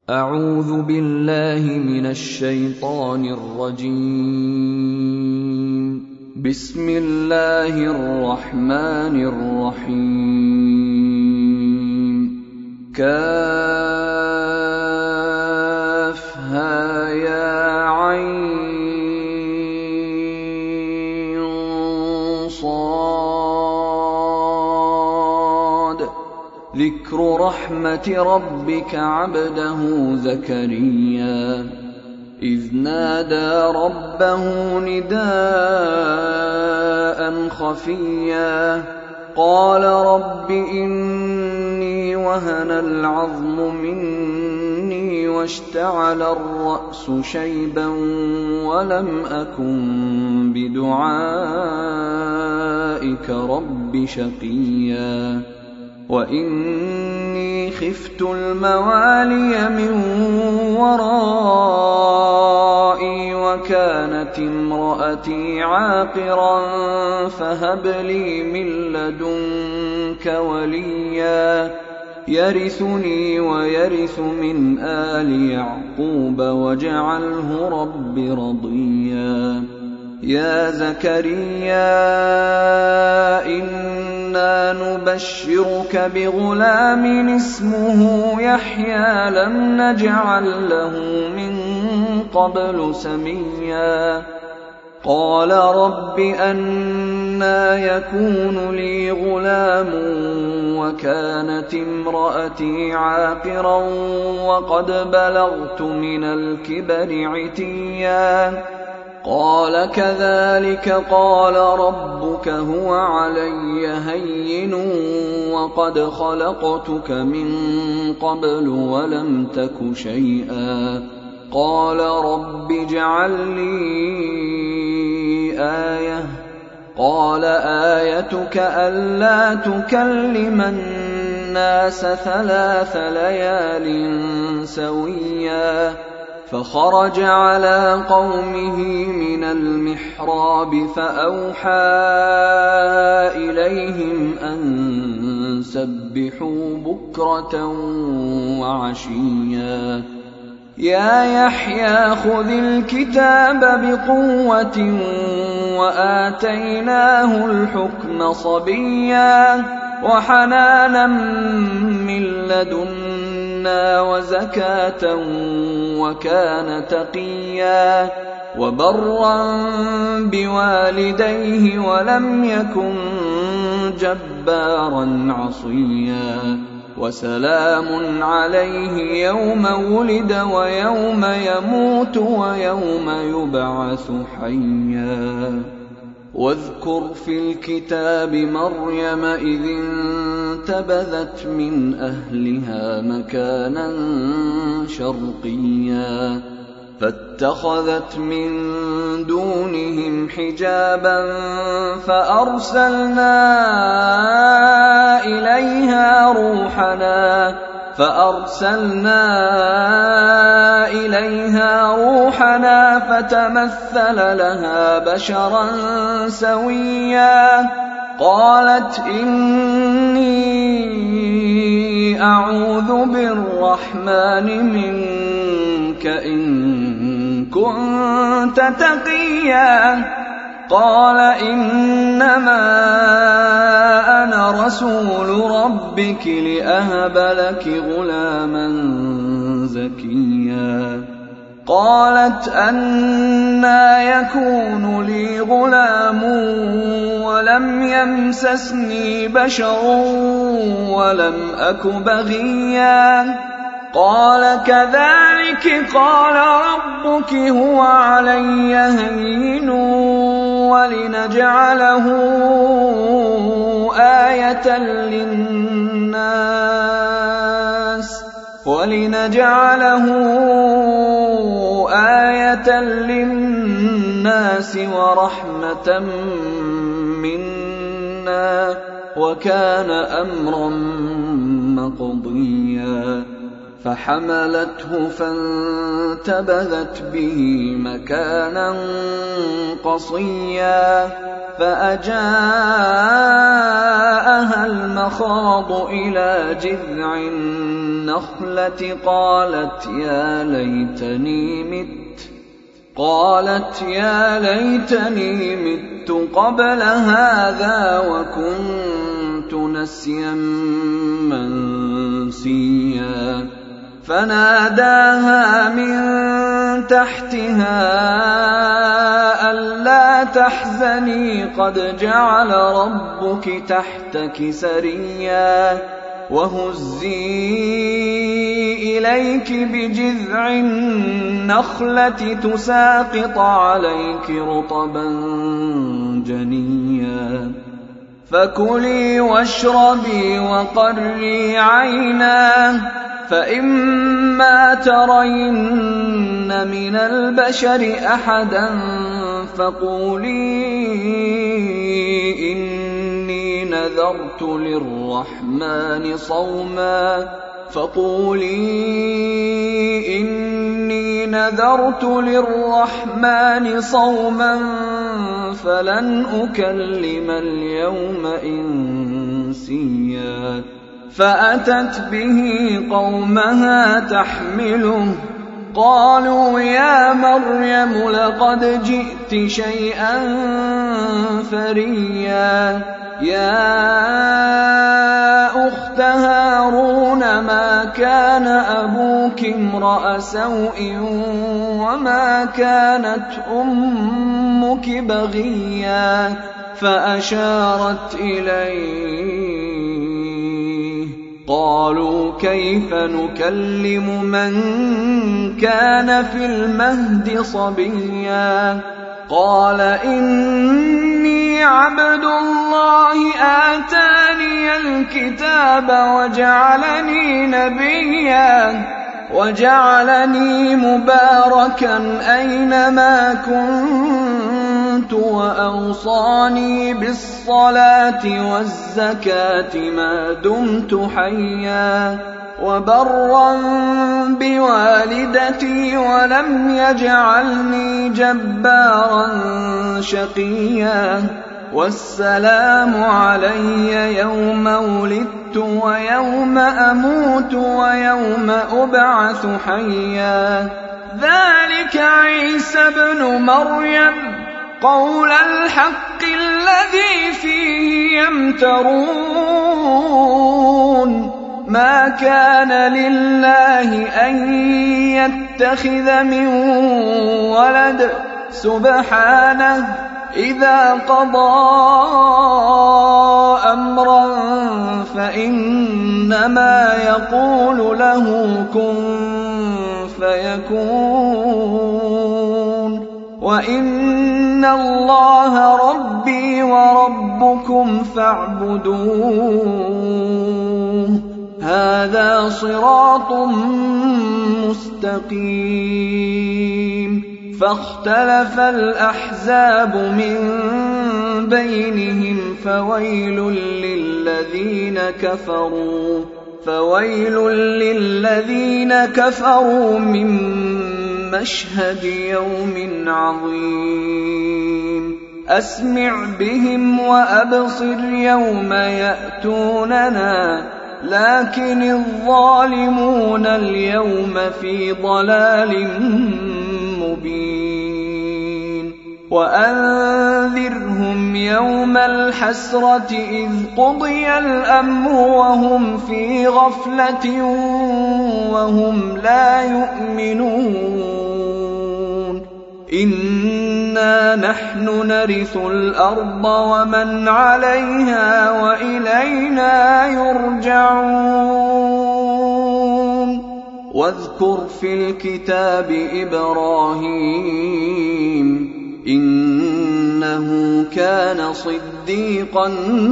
أعوذ بالله من الشيطان الرجيم. بسم الله الرحمن الرحيم. كافها يا عين صاد. ذكر رحمة ربك عبده زكريا إذ نادى ربه نداء خفيا قال رب إني وهن العظم مني واشتعل الرأس شيبا ولم أكن بدعائك رب شقيا وإني خفت الموالي من ورائي وكانت امرأتي عاقرا فهب لي من لدنك وليا يرثني ويرث من آل يعقوب واجعله رب رضيا. يا زكريا إنا نبشرك بغلام اسمه يحيى لم نجعل له من قبل سميا قال رب أنى يكون لي غلام وكانت امرأتي عاقرا وقد بلغت من الكبر عتيا قال كذلك قال ربك هو علي هين وقد خلقتك من قبل ولم تك شيئا قال رب اجعل لي آية قال آيتك ألا تكلم الناس 3 ليال سويا فخرج على قومه من المحراب فأوحى إليهم أن سبحوا بكرة وعشيا يا يحيى خذ الكتاب بقوة وآتيناه الحكم صبيا وحنانا من لدنا وزكاة وكان تقيا وبرا بوالديه ولم يكن جبارا عصيا وسلام عليه يوم ولد ويوم يموت ويوم يبعث حيا. واذكر في الكتاب مريم إذ انتبذت من أهلها مكانا شرقيا فاتخذت من دونهم حجابا فأرسلنا إليها روحنا فتمثل لها بشرا سويا قالت إني أعوذ بالرحمن منك إن كنت تقيا قال إنما أنا رسول ربك لأهب لك غلاما زكيا قالت أنى يكون لي غلام ولم يمسسني بشر ولم أك بغيا قال كذلك قال ربك هو علي هين ولنجعله آية للناس ورحمة منا وكان أمرا مقضيا فحملته فانتبذت به مكانا قصيا فأجاءها المخاض إلى جذع النخلة قالت يا ليتني مت قبل هذا وكنت نسيا منسيا فناداها من تحتها ألا تحزني قد جعل ربك تحتك سريا وهزي إليك بجذع النخلة تساقط عليك رطبا جنيا فكلي واشربي وقري عينا فإما ترين من البشر أحدا فقولي إني نذرت للرحمن صوما فلن أكلم اليوم إنسيا فأتت به قومها تحمله قالوا يا مريم لقد جئت شيئا فريا يا أخت هارون ما كان أبوك امرأ سوء وما كانت أمك بغيا فأشارت إليه قالوا كيف نكلم من كان في المهد صبيا قال إني عبد الله آتاني الكتاب وجعلني نبيا وجعلني مباركا أينما كنت وأوصاني بالصلاة والزكاة ما دمت حيا وبرا بوالدتي ولم يجعلني جبارا شقيا والسلام علي يوم ولدت ويوم أموت ويوم أبعث حيا ذلك عيسى ابن مريم قول الحق الذي فيه يمترون ما كان لله أن يتخذ من ولد سبحانه إذا قضى أمرا فإنما يقول له كن فيكون وإن الله ربي وربكم فاعبدوه هذا صراط مستقيم فاختلف الأحزاب من بينهم فويل للذين كفروا من مشهد يوم عظيم أسمع بهم وأبصر يوم يأتوننا لكن الظالمون اليوم في ضلال مبين وأنذرهم يوم الحسرة إذ قضي الأمر وهم في غفلة وهم لا يؤمنون إنا نحن نرث الأرض ومن عليها وإلينا يرجعون واذكر في الكتاب إبراهيم إنه كان صديقا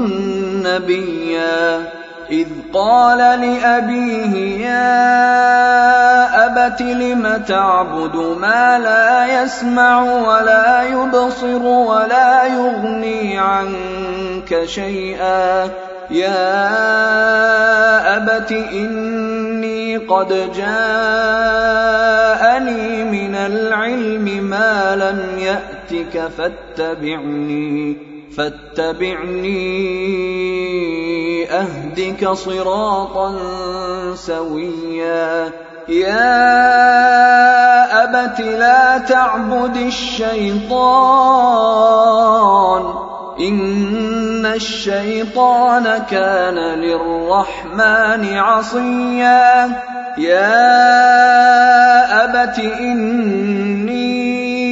نبيا إذ قال لأبيه يا أبت لم تعبد ما لا يسمع ولا يبصر ولا يغني عنك شيئا يا أبت إني قد جاءني من العلم ما لم يأتك فاتبعني أهدك صراطا سويا يا أبت لا تعبد الشيطان إن الشيطان كان للرحمن عصيا يا أبت إني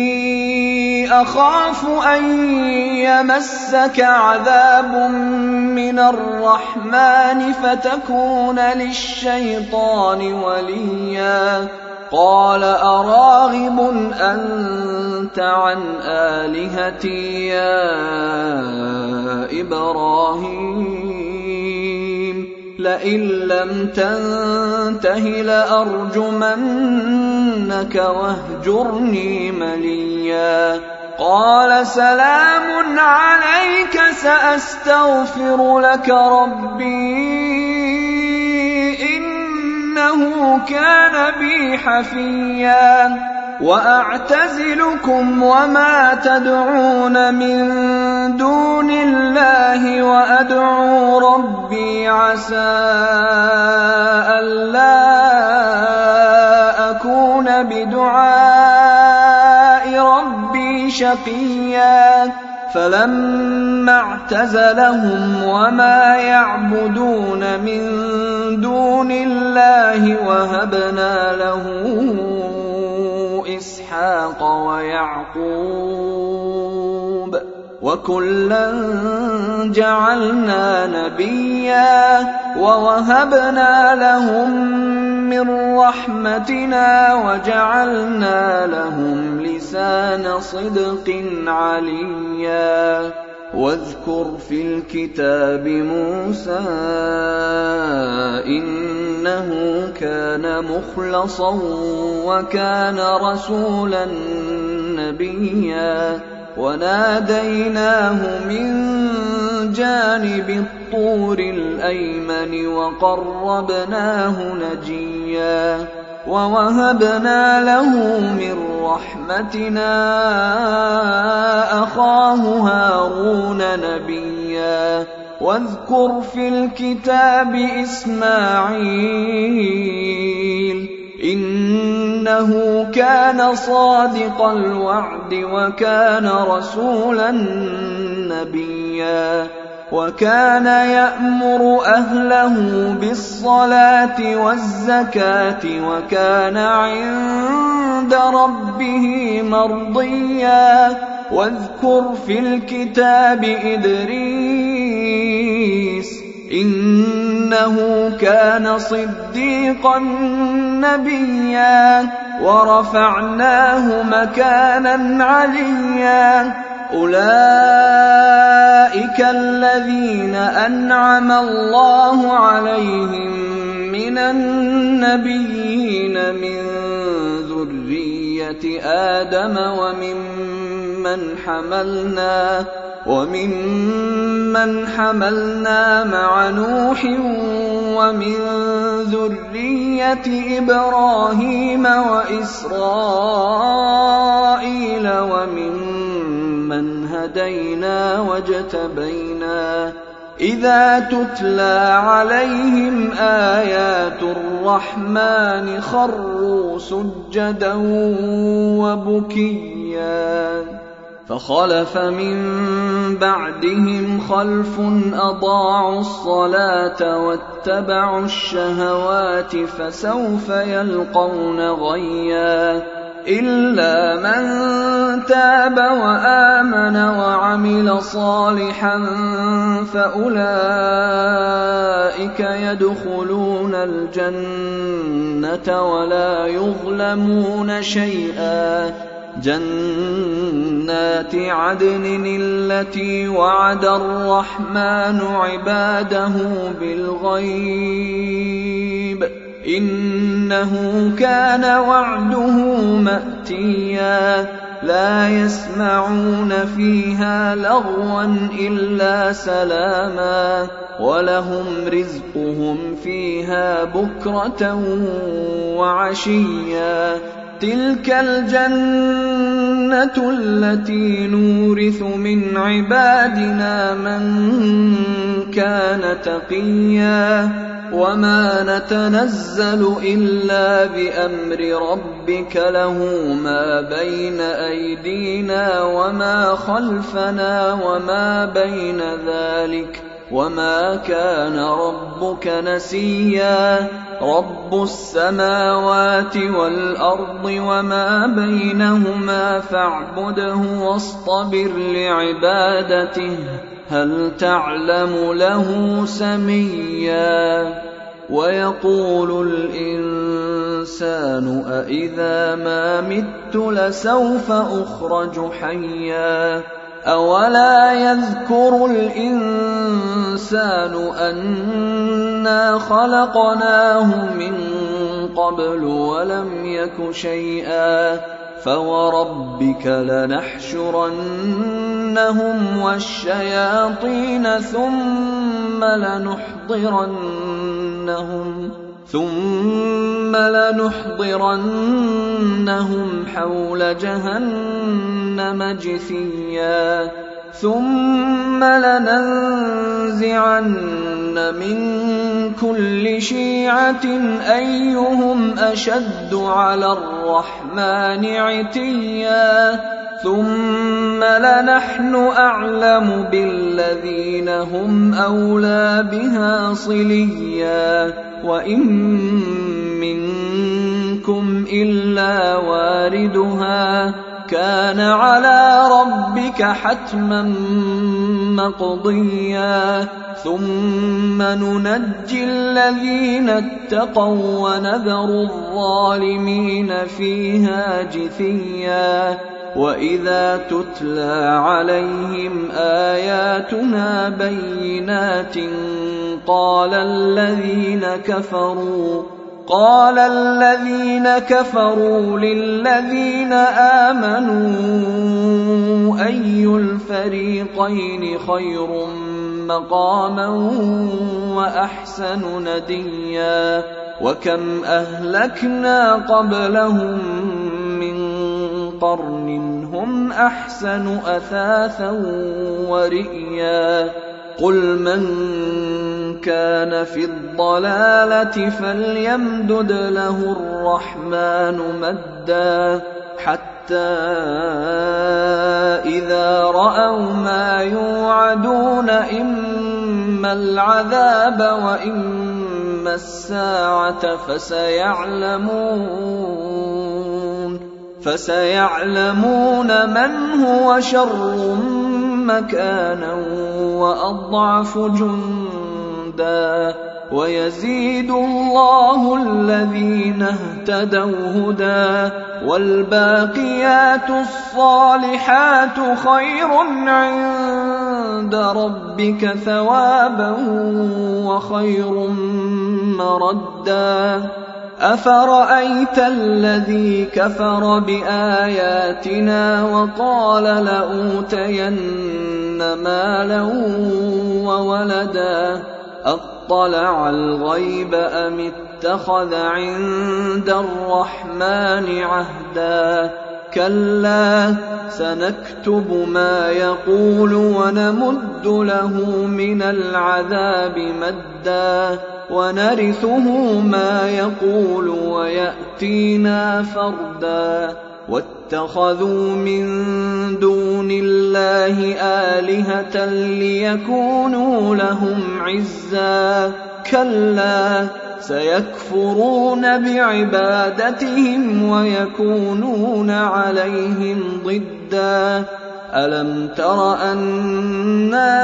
أخاف أن يمسك عذاب من الرحمن فتكون للشيطان وليا قال أراغب أنت عن آلهتي يا إبراهيم لئن لم تنته لأرجمنك واهجرني مليا قال سلام عليك سأستغفر لك ربي إنه كان بي حفيا وأعتزلكم وما تدعون من دون الله وأدعو ربي عسى ألا أكون بدعاء ربي شقيا فلما اعتزلهم وما يعبدون من دون الله وهبنا له إسحاق ويعقوب وكلا جعلنا نبيا ووهبنا لهم من رحمتنا وجعلنا لهم لسان صدق عليا واذكر في الكتاب موسى إنه كان مخلصا وكان رسولا نبيا وناديناه من جانب الطور الأيمن وقربناه نجيا ووهبنا له من رحمتنا أخاه هارون نبيا واذكر في الكتاب إسماعيل إنه كان صادق الوعد وكان رسولا نبيا وكان يأمر أهله بالصلاة والزكاة وكان عند ربه مرضيا واذكر في الكتاب إدريس إنه كان صديقا نبيا ورفعناه مكانا عليا أولئك الذين أنعم الله عليهم من النبيين من ذرية آدم وممن حملنا مع نوح ومن ذرية إبراهيم وإسرائيل وممن هدينا واجتبينا إذا تتلى عليهم آيات الرحمن خروا سجدا وبكيا فخلف من بعدهم خلف أضاعوا الصلاة واتبعوا الشهوات فسوف يلقون غيا إلا من تاب وآمن وعمل صالحا فأولئك يدخلون الجنة ولا يظلمون شيئا جنات عدن التي وعد الرحمن عباده بالغيب إنه كان وعده مأتيا لا يسمعون فيها لغوا إلا سلاما ولهم رزقهم فيها بكرة وعشيا تلك الجنة الجنة التي نورث من عبادنا من كان تقيا وما نتنزل إلا بأمر ربك له ما بين أيدينا وما خلفنا وما بين ذلك وما كان ربك نسيا رب السماوات والأرض وما بينهما فاعبده واصطبر لعبادته هل تعلم له سميا ويقول الإنسان أإذا ما مت لسوف أخرج حيا أولا يذكر الإنسان أنا خلقناه من قبل ولم يك شيئا فوربك لنحشرنهم والشياطين ثم لنحضرنهم حول جهنم جثيا ثم لننزعن من كل شيعة أيهم أشد على الرحمن عتيا ثم لنحن أعلم بالذين هم أولى بها صليا وإن منكم إلا واردها كان على ربك حتما مقضيا ثم ننجي الذين اتقوا ونذر الظالمين فيها جثيا وإذا تتلى عليهم آياتنا بينات قال الذين كفروا للذين آمنوا أي الفريقين خير مقاما وأحسن نديا وكم أهلكنا قبلهم من قرن هم أحسن أثاثا ورئيا قل من كان في الضلالة فليمدد له الرحمن مدا حتى إذا رأوا ما يوعدون إما العذاب وإما الساعة فسيعلمون من هو شر مكانا وأضعف جندا ويزيد الله الذين اهتدوا هدى والباقيات الصالحات خير عند ربك ثوابا وخير مردا أفرأيت الذي كفر بآياتنا وقال لأوتين مالا وولدا أطلع الغيب أم اتخذ عند الرحمن عهدا كلا سنكتب ما يقول ونمد له من العذاب مدا ونرثه ما يقول ويأتينا فردا واتخذوا من دون الله آلهة ليكونوا لهم عزا كلا سيكفرون بعبادتهم ويكونون عليهم ضدا ألم تر أنا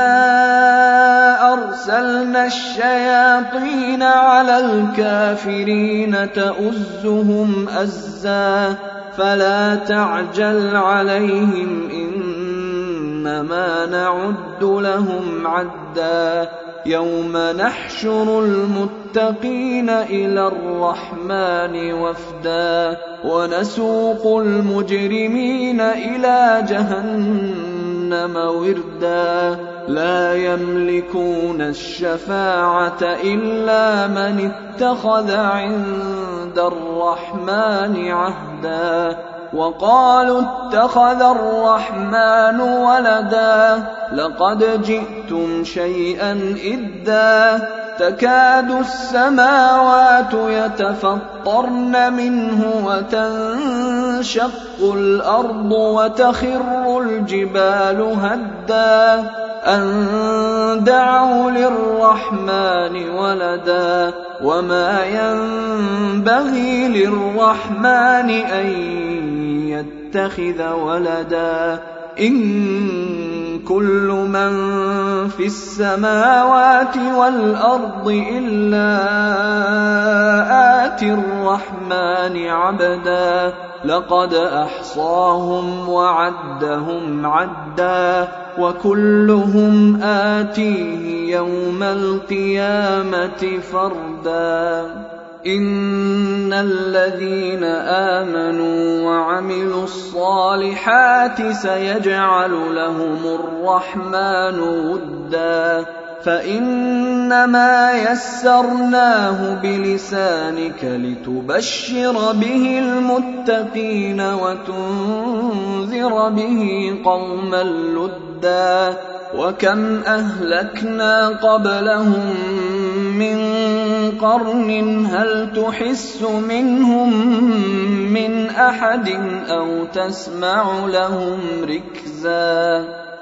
أرسلنا الشياطين على الكافرين تؤزهم أزا فلا تعجل عليهم إنما نعد لهم عدا يوم نحشر المتقين إلى الرحمن وفدا ونسوق المجرمين إلى جهنم وردا لا يملكون الشفاعة إلا من اتخذ عند الرحمن عهدا وقالوا اتخذ الرحمن ولدا لقد جئتم شيئا إدا تكاد السماوات يتفطرن منه وتنشق الأرض وتخر الجبال هدا أن دعوا للرحمن ولدا وما ينبغي للرحمن أن يتخذ ولدا إن كل من في السماوات والأرض إلا آتي الرحمن عبدا لقد أحصاهم وعدهم عدا وكلهم آتيه يوم القيامة فردا إن الذين آمنوا وعملوا الصالحات سيجعل لهم الرحمن ودا فإنما يسرناه بلسانك لتبشر به المتقين وتنذر به قوما لدا وكم أهلكنا قبلهم من قرن هل تحس منهم من أحد أو تسمع لهم ركزا